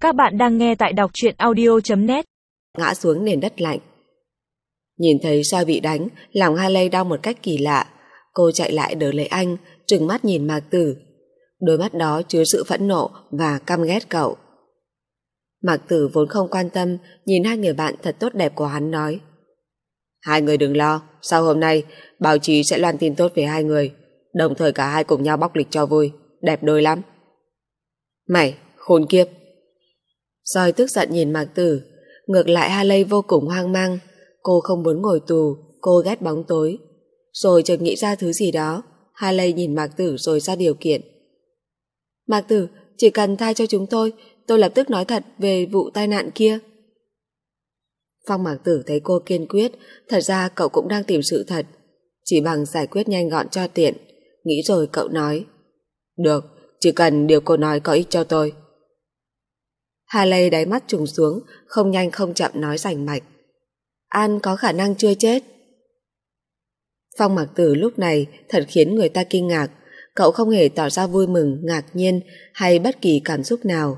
Các bạn đang nghe tại đọc truyện audio.net. Ngã xuống nền đất lạnh. Nhìn thấy Soi bị đánh, lòng Haley đau một cách kỳ lạ. Cô chạy lại đỡ lấy anh, trừng mắt nhìn Mạc Tử. Đôi mắt đó chứa sự phẫn nộ và căm ghét cậu. Mạc Tử vốn không quan tâm, nhìn hai người bạn thật tốt đẹp của hắn nói: hai người đừng lo, sau hôm nay báo chí sẽ loan tin tốt về hai người, đồng thời cả hai cùng nhau bóc lịch cho vui, đẹp đôi lắm. Mày, khốn kiếp! Soi tức giận nhìn Mạc Tử. Ngược lại Haley vô cùng hoang mang. Cô không muốn ngồi tù, cô ghét bóng tối. Rồi chợt nghĩ ra thứ gì đó, Haley nhìn Mạc Tử rồi ra điều kiện. Mạc Tử, chỉ cần tha cho chúng tôi lập tức nói thật về vụ tai nạn kia. Phong Mạc Tử thấy cô kiên quyết, thật ra cậu cũng đang tìm sự thật. Chỉ bằng giải quyết nhanh gọn cho tiện. Nghĩ rồi cậu nói: được, chỉ cần điều cô nói có ích cho tôi. Haley đáy mắt trùng xuống, không nhanh không chậm nói rành mạch: An có khả năng chưa chết. Phong Mạc Tử lúc này thật khiến người ta kinh ngạc. Cậu không hề tỏ ra vui mừng, ngạc nhiên hay bất kỳ cảm xúc nào.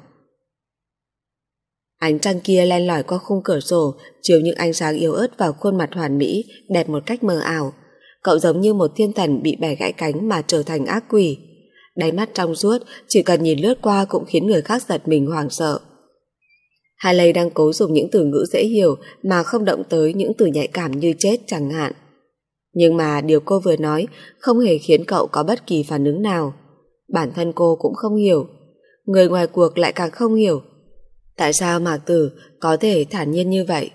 Ánh trăng kia len lỏi qua khung cửa sổ, chiếu những ánh sáng yếu ớt vào khuôn mặt hoàn mỹ, đẹp một cách mờ ảo. Cậu giống như một thiên thần bị bẻ gãy cánh mà trở thành ác quỷ. Đáy mắt trong suốt, chỉ cần nhìn lướt qua cũng khiến người khác giật mình hoảng sợ. Haley đang cố dùng những từ ngữ dễ hiểu mà không động tới những từ nhạy cảm như chết chẳng hạn. Nhưng mà điều cô vừa nói không hề khiến cậu có bất kỳ phản ứng nào. Bản thân cô cũng không hiểu. Người ngoài cuộc lại càng không hiểu. Tại sao Mạc Tử có thể thản nhiên như vậy?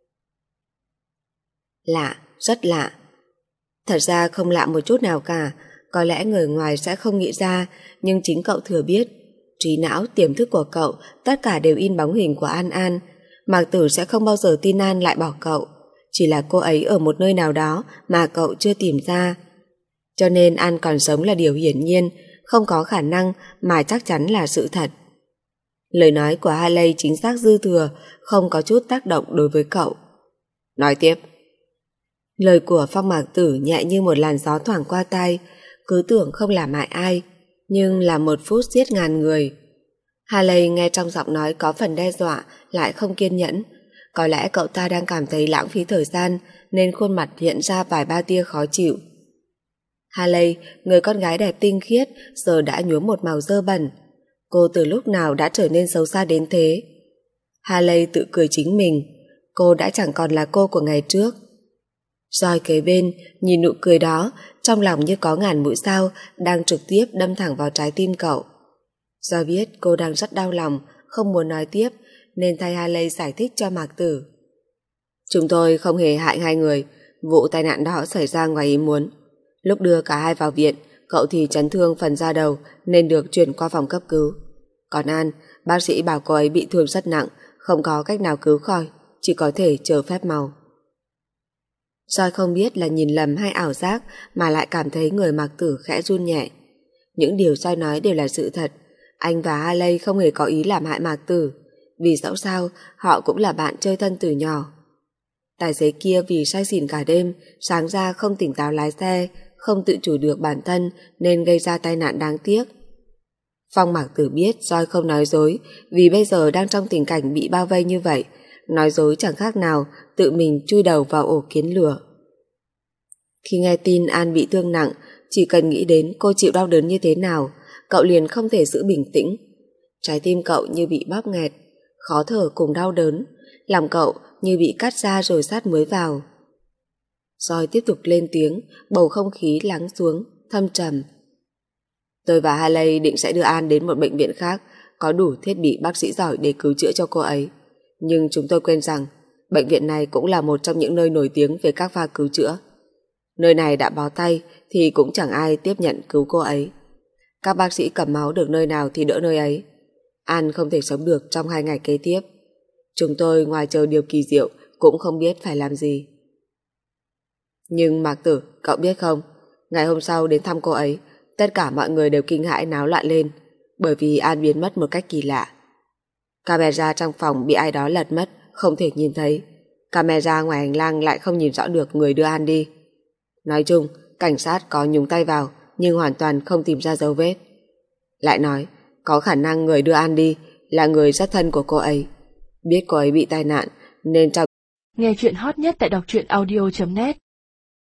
Lạ, rất lạ. Thật ra không lạ một chút nào cả. Có lẽ người ngoài sẽ không nghĩ ra, nhưng chính cậu thừa biết. Trí não, tiềm thức của cậu tất cả đều in bóng hình của An An. Mạc Tử sẽ không bao giờ tin An lại bỏ cậu. Chỉ là cô ấy ở một nơi nào đó mà cậu chưa tìm ra. Cho nên An còn sống là điều hiển nhiên, không có khả năng mà chắc chắn là sự thật. Lời nói của Haley chính xác dư thừa, không có chút tác động đối với cậu. Nói tiếp. Lời của Phong Mạc Tử nhẹ như một làn gió thoảng qua tai, cứ tưởng không làm hại ai, nhưng là một phút giết ngàn người. Haley nghe trong giọng nói có phần đe dọa, lại không kiên nhẫn. Có lẽ cậu ta đang cảm thấy lãng phí thời gian, nên khuôn mặt hiện ra vài ba tia khó chịu. Haley, người con gái đẹp tinh khiết, giờ đã nhuốm một màu dơ bẩn. Cô từ lúc nào đã trở nên xấu xa đến thế? Haley tự cười chính mình. Cô đã chẳng còn là cô của ngày trước. Soi kế bên, nhìn nụ cười đó, trong lòng như có ngàn mũi sao đang trực tiếp đâm thẳng vào trái tim cậu. Do biết cô đang rất đau lòng, không muốn nói tiếp, nên thay Haley giải thích cho Mạc Tử. Chúng tôi không hề hại hai người, vụ tai nạn đó xảy ra ngoài ý muốn. Lúc đưa cả hai vào viện, cậu thì chấn thương phần da đầu nên được chuyển qua phòng cấp cứu. Còn An, bác sĩ bảo cô ấy bị thương rất nặng, không có cách nào cứu khỏi, chỉ có thể chờ phép màu. Soi không biết là nhìn lầm hay ảo giác mà lại cảm thấy người Mạc Tử khẽ run nhẹ. Những điều Soi nói đều là sự thật. Anh và Haley không hề có ý làm hại Mạc Tử. Vì dẫu sao, họ cũng là bạn chơi thân từ nhỏ. Tài xế kia vì say xỉn cả đêm, sáng ra không tỉnh táo lái xe, không tự chủ được bản thân nên gây ra tai nạn đáng tiếc. Phong Mạc Tử biết Soi không nói dối, vì bây giờ đang trong tình cảnh bị bao vây như vậy, nói dối chẳng khác nào tự mình chui đầu vào ổ kiến lửa. Khi nghe tin An bị thương nặng, chỉ cần nghĩ đến cô chịu đau đớn như thế nào, cậu liền không thể giữ bình tĩnh. Trái tim cậu như bị bóp nghẹt, khó thở cùng đau đớn, lòng cậu như bị cắt ra rồi sát mới vào. Soi tiếp tục lên tiếng, bầu không khí lắng xuống, thâm trầm. Tôi và Haley định sẽ đưa An đến một bệnh viện khác, có đủ thiết bị bác sĩ giỏi để cứu chữa cho cô ấy. Nhưng chúng tôi quên rằng, bệnh viện này cũng là một trong những nơi nổi tiếng về các pha cứu chữa. Nơi này đã bó tay thì cũng chẳng ai tiếp nhận cứu cô ấy. Các bác sĩ cầm máu được nơi nào thì đỡ nơi ấy. An không thể sống được trong 2 ngày kế tiếp. Chúng tôi ngoài chờ điều kỳ diệu cũng không biết phải làm gì. Nhưng Mạc Tử, cậu biết không, ngày hôm sau đến thăm cô ấy, tất cả mọi người đều kinh hãi náo loạn lên, bởi vì An biến mất một cách kỳ lạ. Camera trong phòng bị ai đó lật mất, không thể nhìn thấy. Camera ngoài hành lang lại không nhìn rõ được người đưa An đi. Nói chung, cảnh sát có nhúng tay vào, nhưng hoàn toàn không tìm ra dấu vết. Lại nói, có khả năng người đưa An đi là người rất thân của cô ấy. Biết cô ấy bị tai nạn nên trong Nghe chuyện hot nhất tại đọc truyện audio.net